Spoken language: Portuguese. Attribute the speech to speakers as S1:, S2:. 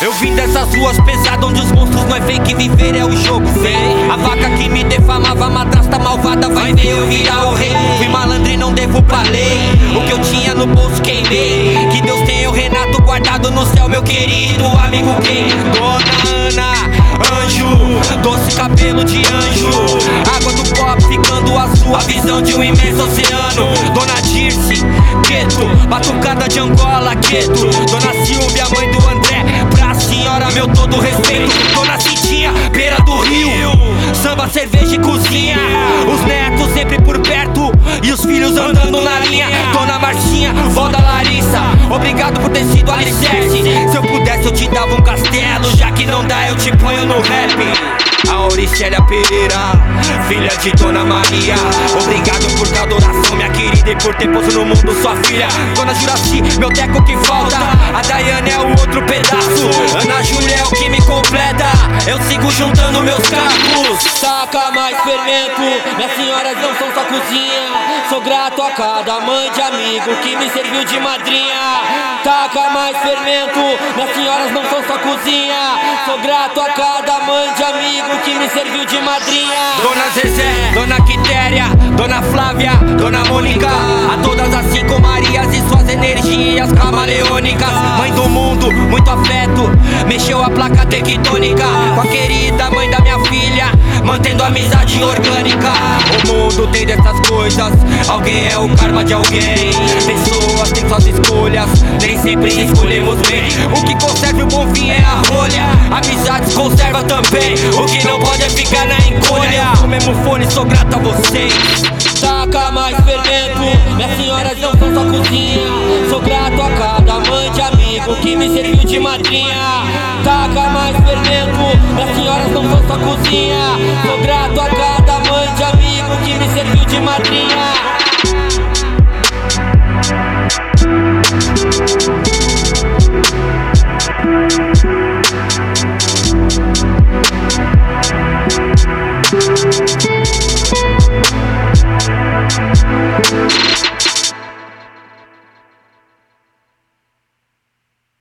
S1: Eu vim dessas ruas pesadas onde os monstros não é fake, viver é o jogo, vem. A vaca que me defamava, madrasta malvada, vai ver eu virar o rei. Fui malandro e não devo pra lei, o que eu tinha no bolso queimei. Que Deus tenha o Renato guardado no céu, meu querido amigo quem? Dona Ana, anjo, doce cabelo de anjo, água do copo ficando azul, a visão de um imenso oceano. Dona Dirce, Gueto, batucada de Angola, Gueto. Dona Silvia, mãe do André, pra senhora meu todo respeito. Dona Cintinha, beira do rio, samba, cerveja e cozinha. Os netos sempre por perto e os filhos andando na linha. Dona Marcinha, vó da Larissa, obrigado por ter sido alicerce. Se eu pudesse eu te dava um castelo, já que não dá eu te ponho no rap. A Auricélia Pereira, filha de Dona Maria, obrigado por tua adoração, minha querida, e por ter posto no mundo sua filha. Dona Juraci, meu teco que falta, a Daiane é o outro pedaço, Ana Júlia é o que me completa, eu sigo juntando meus cacos. Saca mais fermento, minhas senhoras não são só cozinha, sou grato a cada mãe de amigo que me serviu de madrinha. Taca mais fermento, minhas senhoras não são só cozinha, sou grato a cada mãe de amigo que me serviu de madrinha. Dona Zezé, Dona Quitéria, Dona Flávia, Dona Mônica, a todas as 5 Marias e suas energias camaleônicas. Mãe do mundo, muito afeto, mexeu a placa tectônica. Com a querida mãe da minha filha, mantendo a amizade orgânica. O mundo tem dessas coisas, alguém é o karma de alguém. Pessoas têm suas escolhas, nem sempre escolhemos bem. O que conserva o bom fim é a rolha, amizades conserva também. O que não pode é ficar na encolha. O mesmo fone, sou grato a vocês. Taca mais fermento, minhas senhoras não são só cozinha, sou grato a cada mãe de amigo que me serviu de madrinha. Taca mais fermento, minhas senhoras não são só cozinha, sou grato a cada mãe